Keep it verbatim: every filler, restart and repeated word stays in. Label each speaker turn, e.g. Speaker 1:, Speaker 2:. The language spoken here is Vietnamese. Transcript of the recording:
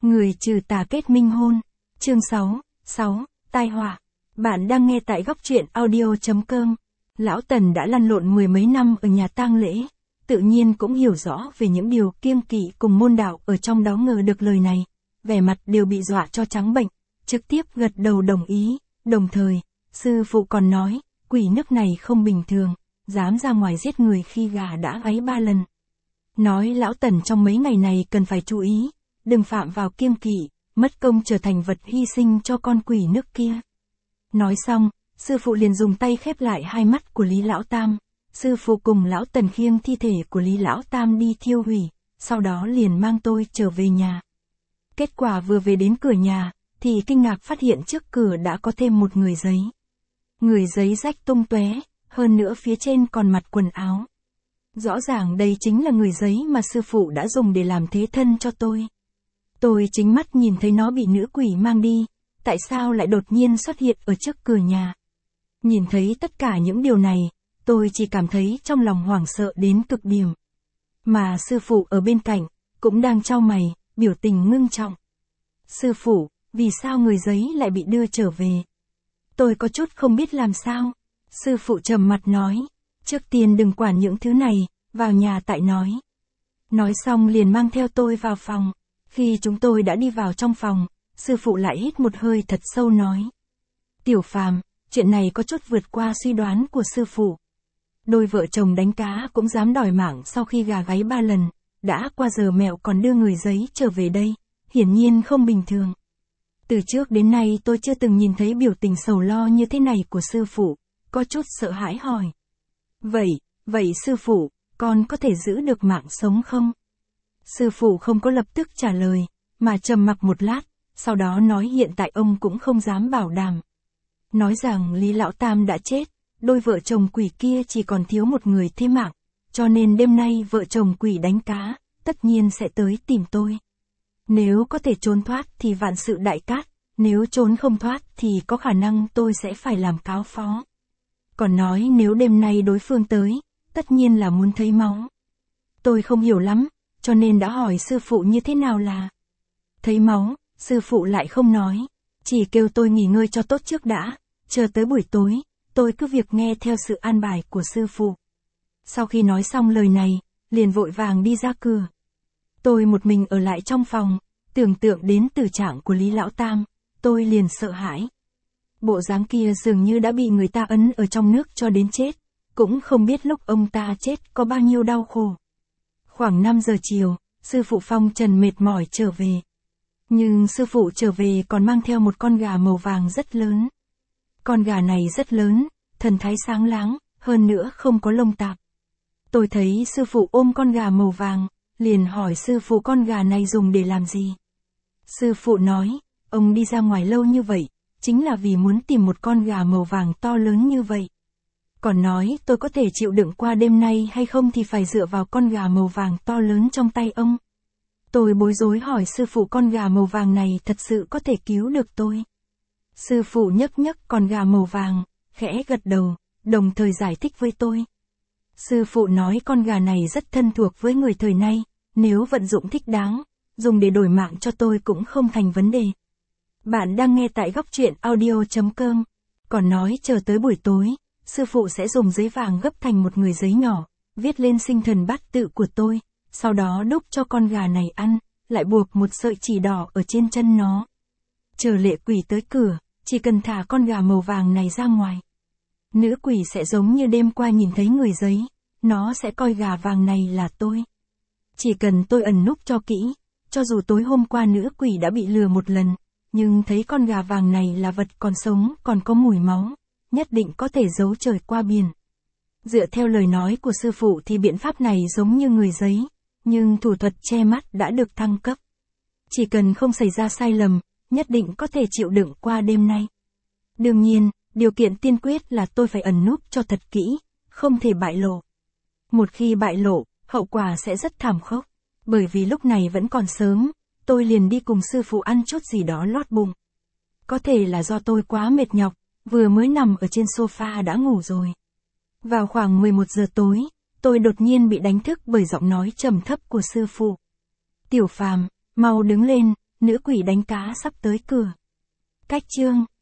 Speaker 1: Người trừ tà kết minh hôn. Chương sáu, sáu, tai họa. Bạn đang nghe tại góc truyện audio chấm com. Lão Tần đã lăn lộn mười mấy năm ở nhà tang lễ, tự nhiên cũng hiểu rõ về những điều kiêng kỵ cùng môn đạo ở trong đó. Ngờ được lời này, vẻ mặt đều bị dọa cho trắng bệch, trực tiếp gật đầu đồng ý, đồng thời, sư phụ còn nói, quỷ nước này không bình thường, dám ra ngoài giết người khi gà đã gáy ba lần. Nói Lão Tần trong mấy ngày này cần phải chú ý, đừng phạm vào kiêng kỵ, mất công trở thành vật hy sinh cho con quỷ nước kia. Nói xong, sư phụ liền dùng tay khép lại hai mắt của Lý Lão Tam. Sư phụ cùng Lão Tần khiêng thi thể của Lý Lão Tam đi thiêu hủy, sau đó liền mang tôi trở về nhà. Kết quả vừa về đến cửa nhà, thì kinh ngạc phát hiện trước cửa đã có thêm một người giấy. Người giấy rách tung tóe, hơn nữa phía trên còn mặt quần áo. Rõ ràng đây chính là người giấy mà sư phụ đã dùng để làm thế thân cho tôi. Tôi chính mắt nhìn thấy nó bị nữ quỷ mang đi, tại sao lại đột nhiên xuất hiện ở trước cửa nhà. Nhìn thấy tất cả những điều này, tôi chỉ cảm thấy trong lòng hoảng sợ đến cực điểm. Mà sư phụ ở bên cạnh, cũng đang chau mày, biểu tình ngưng trọng. Sư phụ, vì sao người giấy lại bị đưa trở về? Tôi có chút không biết làm sao. Sư phụ trầm mặt nói, trước tiên đừng quản những thứ này, vào nhà tại nói. Nói xong liền mang theo tôi vào phòng. Khi chúng tôi đã đi vào trong phòng, sư phụ lại hít một hơi thật sâu nói. Tiểu Phàm, chuyện này có chút vượt qua suy đoán của sư phụ. Đôi vợ chồng đánh cá cũng dám đòi mạng sau khi gà gáy ba lần, đã qua giờ mẹo còn đưa người giấy trở về đây, hiển nhiên không bình thường. Từ trước đến nay tôi chưa từng nhìn thấy biểu tình sầu lo như thế này của sư phụ, có chút sợ hãi hỏi. Vậy, vậy sư phụ, con có thể giữ được mạng sống không? Sư phụ không có lập tức trả lời, mà trầm mặc một lát, sau đó nói hiện tại ông cũng không dám bảo đảm. Nói rằng Lý Lão Tam đã chết, đôi vợ chồng quỷ kia chỉ còn thiếu một người thế mạng, cho nên đêm nay vợ chồng quỷ đánh cá, tất nhiên sẽ tới tìm tôi. Nếu có thể trốn thoát thì vạn sự đại cát, nếu trốn không thoát thì có khả năng tôi sẽ phải làm cáo phó. Còn nói nếu đêm nay đối phương tới, tất nhiên là muốn thấy máu. Tôi không hiểu lắm, cho nên đã hỏi sư phụ như thế nào là thấy máu. Sư phụ lại không nói, chỉ kêu tôi nghỉ ngơi cho tốt trước đã, chờ tới buổi tối, tôi cứ việc nghe theo sự an bài của sư phụ. Sau khi nói xong lời này, liền vội vàng đi ra cửa. Tôi một mình ở lại trong phòng, tưởng tượng đến tử trạng của Lý Lão Tam, tôi liền sợ hãi. Bộ dáng kia dường như đã bị người ta ấn ở trong nước cho đến chết, cũng không biết lúc ông ta chết có bao nhiêu đau khổ. Khoảng năm giờ chiều, sư phụ phong trần mệt mỏi trở về. Nhưng sư phụ trở về còn mang theo một con gà màu vàng rất lớn. Con gà này rất lớn, thần thái sáng láng, hơn nữa không có lông tạp. Tôi thấy sư phụ ôm con gà màu vàng, liền hỏi sư phụ con gà này dùng để làm gì. Sư phụ nói, ông đi ra ngoài lâu như vậy, chính là vì muốn tìm một con gà màu vàng to lớn như vậy. Còn nói tôi có thể chịu đựng qua đêm nay hay không thì phải dựa vào con gà màu vàng to lớn trong tay ông. Tôi bối rối hỏi sư phụ con gà màu vàng này thật sự có thể cứu được tôi. Sư phụ nhấc nhấc con gà màu vàng, khẽ gật đầu, đồng thời giải thích với tôi. Sư phụ nói con gà này rất thân thuộc với người thời nay, nếu vận dụng thích đáng, dùng để đổi mạng cho tôi cũng không thành vấn đề. Bạn đang nghe tại góc truyện audio chấm com. Còn nói chờ tới buổi tối, sư phụ sẽ dùng giấy vàng gấp thành một người giấy nhỏ, viết lên sinh thần bát tự của tôi, sau đó đúc cho con gà này ăn, lại buộc một sợi chỉ đỏ ở trên chân nó. Chờ lệ quỷ tới cửa, chỉ cần thả con gà màu vàng này ra ngoài. Nữ quỷ sẽ giống như đêm qua nhìn thấy người giấy, nó sẽ coi gà vàng này là tôi. Chỉ cần tôi ẩn núp cho kỹ, cho dù tối hôm qua nữ quỷ đã bị lừa một lần, nhưng thấy con gà vàng này là vật còn sống, còn có mùi máu, nhất định có thể giấu trời qua biển. Dựa theo lời nói của sư phụ thì biện pháp này giống như người giấy, nhưng thủ thuật che mắt đã được thăng cấp. Chỉ cần không xảy ra sai lầm, nhất định có thể chịu đựng qua đêm nay. Đương nhiên, điều kiện tiên quyết là tôi phải ẩn núp cho thật kỹ, không thể bại lộ. Một khi bại lộ, hậu quả sẽ rất thảm khốc. Bởi vì lúc này vẫn còn sớm, tôi liền đi cùng sư phụ ăn chút gì đó lót bụng. Có thể là do tôi quá mệt nhọc, vừa mới nằm ở trên sofa đã ngủ rồi. Vào khoảng mười một giờ tối, tôi đột nhiên bị đánh thức bởi giọng nói trầm thấp của sư phụ. Tiểu Phàm, mau đứng lên, nữ quỷ đánh cá sắp tới cửa. Cách chương